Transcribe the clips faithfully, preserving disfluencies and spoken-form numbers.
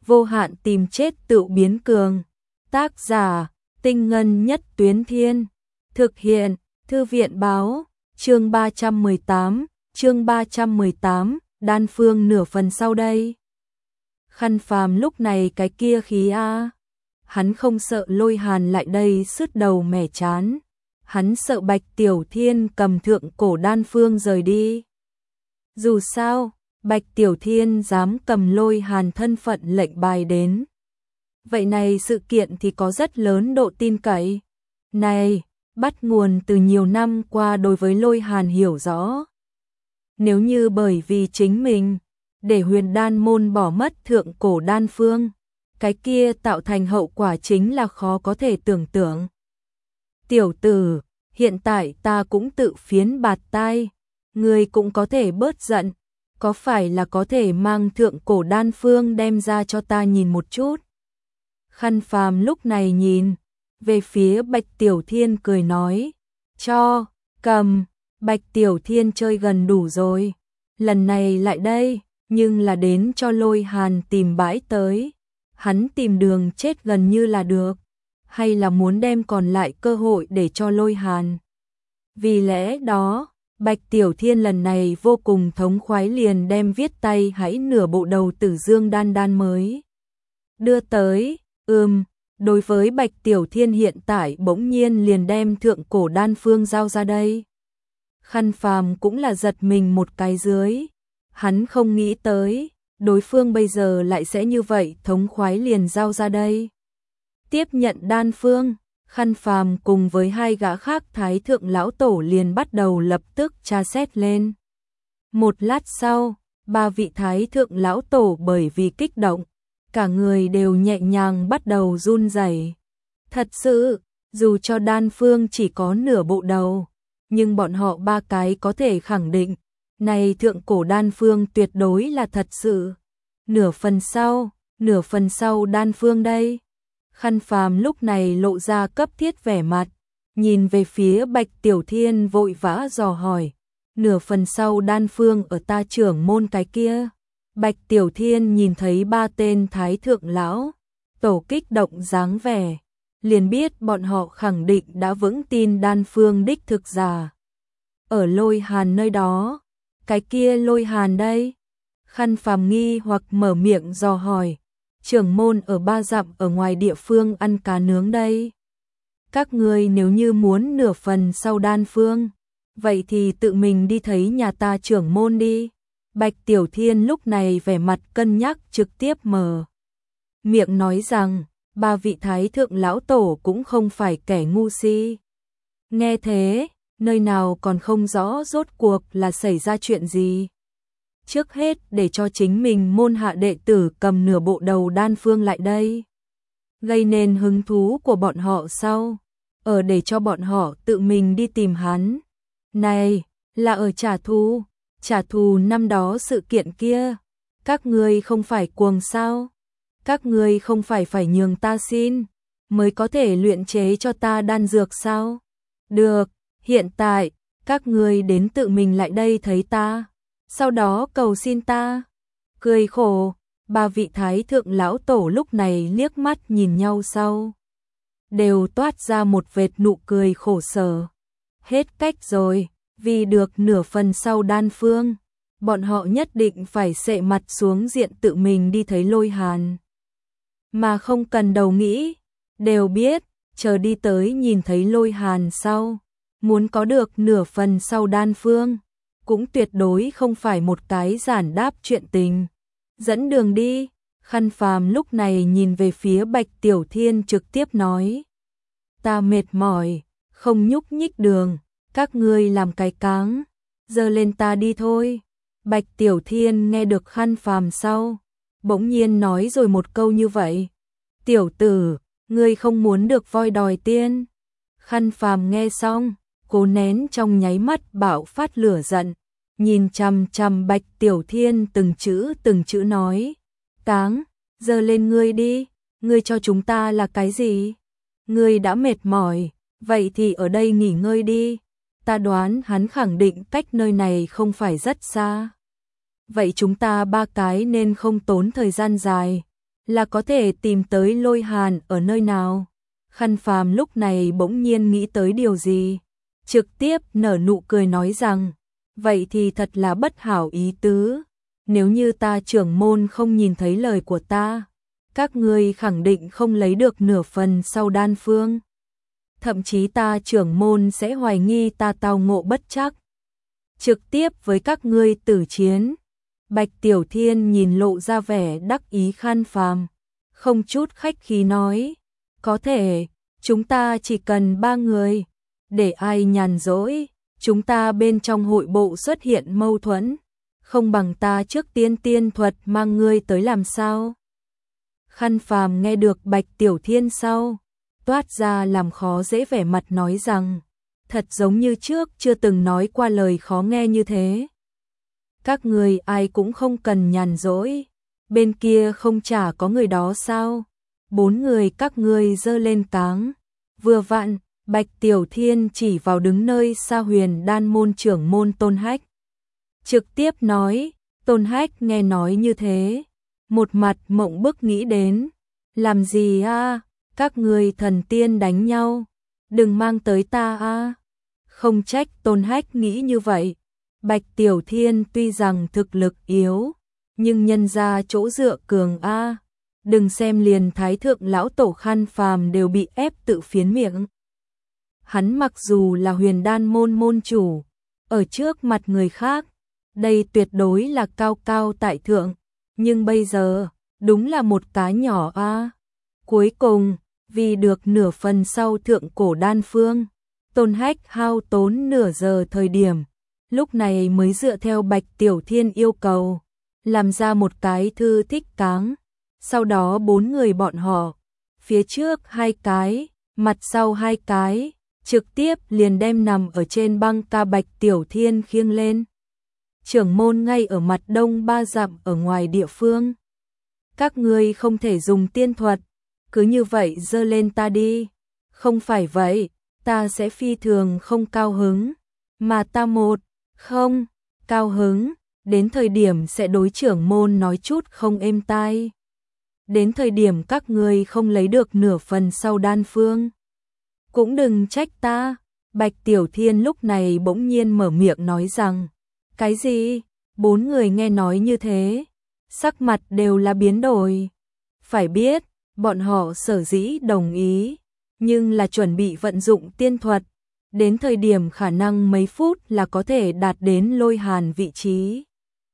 vô hạn tìm chết tự biến cường. Tác giả, Tinh Ngân Nhất Tuyến Thiên. Thực hiện, Thư viện báo, chương ba trăm mười tám, chương ba trăm mười tám, đan phương nửa phần sau đây. Khăn Phàm lúc này cái kia khí a, hắn không sợ Lôi Hàn lại đây sứt đầu mẻ chán, hắn sợ Bạch Tiểu Thiên cầm thượng cổ đan phương rời đi. Dù sao, Bạch Tiểu Thiên dám cầm Lôi Hàn thân phận lệnh bài đến. Vậy này sự kiện thì có rất lớn độ tin cậy. Này, bắt nguồn từ nhiều năm qua đối với Lôi Hàn hiểu rõ. Nếu như bởi vì chính mình, để Huyền Đan môn bỏ mất thượng cổ đan phương, cái kia tạo thành hậu quả chính là khó có thể tưởng tượng. Tiểu tử, hiện tại ta cũng tự phiến bạt tai, ngươi cũng có thể bớt giận, có phải là có thể mang thượng cổ đan phương đem ra cho ta nhìn một chút. Khăn Phàm lúc này nhìn về phía Bạch Tiểu Thiên cười nói, cho, cầm. Bạch Tiểu Thiên chơi gần đủ rồi, lần này lại đây, nhưng là đến cho Lôi Hàn tìm bãi tới. Hắn tìm đường chết gần như là được, hay là muốn đem còn lại cơ hội để cho Lôi Hàn. Vì lẽ đó, Bạch Tiểu Thiên lần này vô cùng thống khoái liền đem viết tay hãy nửa bộ đầu Tử Dương đan đan mới đưa tới. Ừm, đối với Bạch Tiểu Thiên hiện tại bỗng nhiên liền đem thượng cổ đan phương giao ra đây. Khăn Phàm cũng là giật mình một cái dưới, hắn không nghĩ tới, đối phương bây giờ lại sẽ như vậy thống khoái liền giao ra đây. Tiếp nhận đan phương, Khăn Phàm cùng với hai gã khác Thái Thượng Lão Tổ liền bắt đầu lập tức tra xét lên. Một lát sau, ba vị Thái Thượng Lão Tổ bởi vì kích động, cả người đều nhẹ nhàng bắt đầu run rẩy. Thật sự, dù cho đan phương chỉ có nửa bộ đầu, nhưng bọn họ ba cái có thể khẳng định, này thượng cổ đan phương tuyệt đối là thật sự. Nửa phần sau, nửa phần sau đan phương đây. Khăn Phàm lúc này lộ ra cấp thiết vẻ mặt, nhìn về phía Bạch Tiểu Thiên vội vã dò hỏi, nửa phần sau đan phương ở ta trưởng môn cái kia. Bạch Tiểu Thiên nhìn thấy ba tên Thái Thượng Lão Tổ kích động dáng vẻ, liền biết bọn họ khẳng định đã vững tin đan phương đích thực giả. Ở Lôi Hàn nơi đó, cái kia Lôi Hàn đây. Khăn Phàm nghi hoặc mở miệng dò hỏi, trưởng môn ở ba dặm ở ngoài địa phương ăn cá nướng đây. Các ngươi nếu như muốn nửa phần sau đan phương, vậy thì tự mình đi thấy nhà ta trưởng môn đi. Bạch Tiểu Thiên lúc này vẻ mặt cân nhắc trực tiếp mở miệng nói rằng, ba vị Thái Thượng Lão Tổ cũng không phải kẻ ngu si. Nghe thế, nơi nào còn không rõ rốt cuộc là xảy ra chuyện gì. Trước hết để cho chính mình môn hạ đệ tử cầm nửa bộ đầu đan phương lại đây, gây nên hứng thú của bọn họ sau, ở để cho bọn họ tự mình đi tìm hắn. Này, là ở trả thù, trả thù năm đó sự kiện kia. Các ngươi không phải cuồng sao? Các ngươi không phải phải nhường ta xin mới có thể luyện chế cho ta đan dược sao? Được, hiện tại các ngươi đến tự mình lại đây thấy ta, sau đó cầu xin ta. Cười khổ, ba vị Thái Thượng Lão Tổ lúc này liếc mắt nhìn nhau sau, đều toát ra một vệt nụ cười khổ sở. Hết cách rồi, vì được nửa phần sau đan phương, bọn họ nhất định phải sệ mặt xuống diện tự mình đi thấy Lôi Hàn. Mà không cần đầu nghĩ, đều biết, chờ đi tới nhìn thấy Lôi Hàn sau, muốn có được nửa phần sau đan phương, cũng tuyệt đối không phải một cái giản đáp chuyện tình. Dẫn đường đi. Khăn Phàm lúc này nhìn về phía Bạch Tiểu Thiên trực tiếp nói, ta mệt mỏi, không nhúc nhích đường, các ngươi làm cái cáng, giờ lên ta đi thôi. Bạch Tiểu Thiên nghe được Khăn Phàm sau, bỗng nhiên nói rồi một câu như vậy, tiểu tử, ngươi không muốn được voi đòi tiên. Khăn Phàm nghe xong, cố nén trong nháy mắt bạo phát lửa giận, nhìn chằm chằm Bạch Tiểu Thiên từng chữ từng chữ nói, cáng, giờ lên ngươi đi, ngươi cho chúng ta là cái gì? Ngươi đã mệt mỏi, vậy thì ở đây nghỉ ngơi đi. Ta đoán hắn khẳng định cách nơi này không phải rất xa. Vậy chúng ta ba cái nên không tốn thời gian dài, là có thể tìm tới Lôi Hàn ở nơi nào. Khăn Phàm lúc này bỗng nhiên nghĩ tới điều gì, trực tiếp nở nụ cười nói rằng, vậy thì thật là bất hảo ý tứ, nếu như ta trưởng môn không nhìn thấy lời của ta, các ngươi khẳng định không lấy được nửa phần sau đan phương. Thậm chí ta trưởng môn sẽ hoài nghi ta tao ngộ bất chắc, trực tiếp với các ngươi tử chiến. Bạch Tiểu Thiên nhìn lộ ra vẻ đắc ý Khăn Phàm, không chút khách khí nói, có thể, chúng ta chỉ cần ba người, để ai nhàn rỗi, chúng ta bên trong hội bộ xuất hiện mâu thuẫn, không bằng ta trước tiên tiên thuật mang ngươi tới làm sao. Khăn Phàm nghe được Bạch Tiểu Thiên sau, toát ra làm khó dễ vẻ mặt nói rằng, thật giống như trước chưa từng nói qua lời khó nghe như thế. Các người ai cũng không cần nhàn rỗi, bên kia không chả có người đó sao? Bốn người các ngươi giơ lên cáng. Vừa vặn, Bạch Tiểu Thiên chỉ vào đứng nơi xa Huyền Đan môn trưởng môn Tôn Hách. Trực tiếp nói, Tôn Hách nghe nói như thế, một mặt mộng bức nghĩ đến, làm gì a? Các người thần tiên đánh nhau, đừng mang tới ta a. Không trách Tôn Hách nghĩ như vậy. Bạch Tiểu Thiên tuy rằng thực lực yếu, nhưng nhân ra chỗ dựa cường a. Đừng xem liền Thái thượng lão tổ Khăn Phàm đều bị ép tự phiến miệng. Hắn mặc dù là Huyền Đan môn môn chủ, ở trước mặt người khác, đây tuyệt đối là cao cao tại thượng, nhưng bây giờ, đúng là một cái nhỏ a. Cuối cùng, vì được nửa phần sau thượng cổ đan phương, Tôn Hách hao tốn nửa giờ thời điểm, lúc này mới dựa theo Bạch Tiểu Thiên yêu cầu, làm ra một cái thư thích cáng. Sau đó bốn người bọn họ, phía trước hai cái, mặt sau hai cái, trực tiếp liền đem nằm ở trên băng ca Bạch Tiểu Thiên khiêng lên. Trưởng môn ngay ở mặt đông ba dặm ở ngoài địa phương. Các ngươi không thể dùng tiên thuật, cứ như vậy dơ lên ta đi. Không phải vậy, ta sẽ phi thường không cao hứng, mà ta một, không, cao hứng, đến thời điểm sẽ đối trưởng môn nói chút không êm tai. Đến thời điểm các ngươi không lấy được nửa phần sau đan phương, cũng đừng trách ta. Bạch Tiểu Thiên lúc này bỗng nhiên mở miệng nói rằng, cái gì? Bốn người nghe nói như thế, sắc mặt đều là biến đổi. Phải biết, bọn họ sở dĩ đồng ý, nhưng là chuẩn bị vận dụng tiên thuật, đến thời điểm khả năng mấy phút là có thể đạt đến Lôi Hàn vị trí.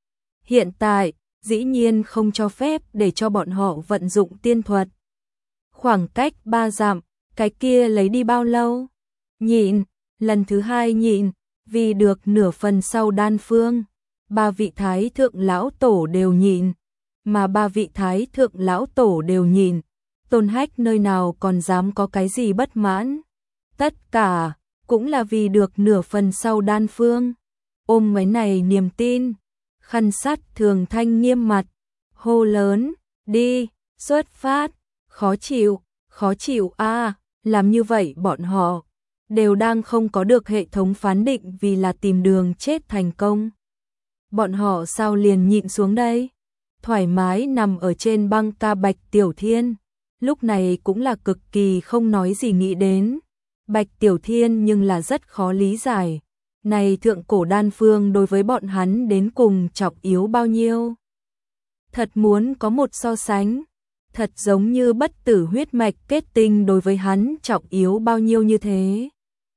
Hiện tại, dĩ nhiên không cho phép để cho bọn họ vận dụng tiên thuật. Khoảng cách ba dặm, cái kia lấy đi bao lâu? Nhịn, lần thứ hai nhịn, vì được nửa phần sau đan phương, ba vị thái thượng lão tổ đều nhịn, mà ba vị thái thượng lão tổ đều nhịn, Tôn Hách nơi nào còn dám có cái gì bất mãn. Tất cả, cũng là vì được nửa phần sau đan phương. Ôm mấy này niềm tin, Khăn Sát Thường Thanh nghiêm mặt, hô lớn, đi, xuất phát, khó chịu, khó chịu a, làm như vậy bọn họ đều đang không có được hệ thống phán định vì là tìm đường chết thành công. Bọn họ sao liền nhịn xuống đây? Thoải mái nằm ở trên băng ca Bạch Tiểu Thiên, lúc này cũng là cực kỳ không nói gì nghĩ đến. Bạch Tiểu Thiên nhưng là rất khó lý giải. Này thượng cổ đan phương đối với bọn hắn đến cùng trọng yếu bao nhiêu? Thật muốn có một so sánh, thật giống như bất tử huyết mạch kết tinh đối với hắn trọng yếu bao nhiêu như thế.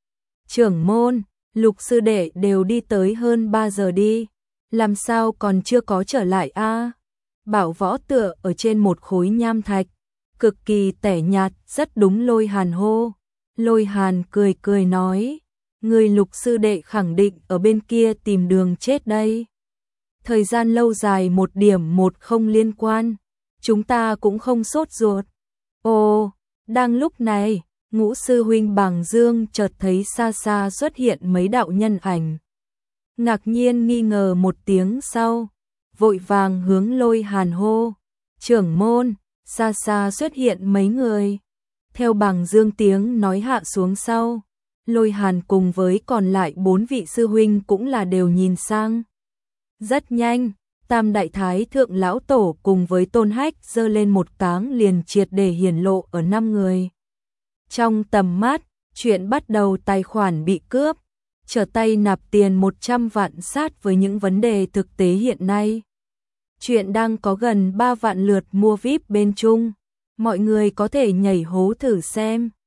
Trưởng môn, Lục sư đệ đều đi tới hơn ba giờ đi, làm sao còn chưa có trở lại a? Bảo Võ tựa ở trên một khối nham thạch, cực kỳ tẻ nhạt, rất đúng Lôi Hàn hô. Lôi Hàn cười cười nói, người Lục sư đệ khẳng định ở bên kia tìm đường chết đây. Thời gian lâu dài một điểm một không liên quan, chúng ta cũng không sốt ruột. Ồ, đang lúc này, Ngũ sư huynh Bàng Dương chợt thấy xa xa xuất hiện mấy đạo nhân ảnh. Ngạc nhiên nghi ngờ một tiếng sau, vội vàng hướng Lôi Hàn hô, trưởng môn, xa xa xuất hiện mấy người. Theo Bàng Dương tiếng nói hạ xuống sau, Lôi Hàn cùng với còn lại bốn vị sư huynh cũng là đều nhìn sang. Rất nhanh, Tam Đại Thái Thượng Lão Tổ cùng với Tôn Hách giơ lên một cáng liền triệt để hiển lộ ở năm người. Trong tầm mắt, chuyện bắt đầu tài khoản bị cướp, trở tay nạp tiền một trăm vạn sát với những vấn đề thực tế hiện nay. Chuyện đang có gần ba vạn lượt mua vi ai pi bên Trung, mọi người có thể nhảy hố thử xem.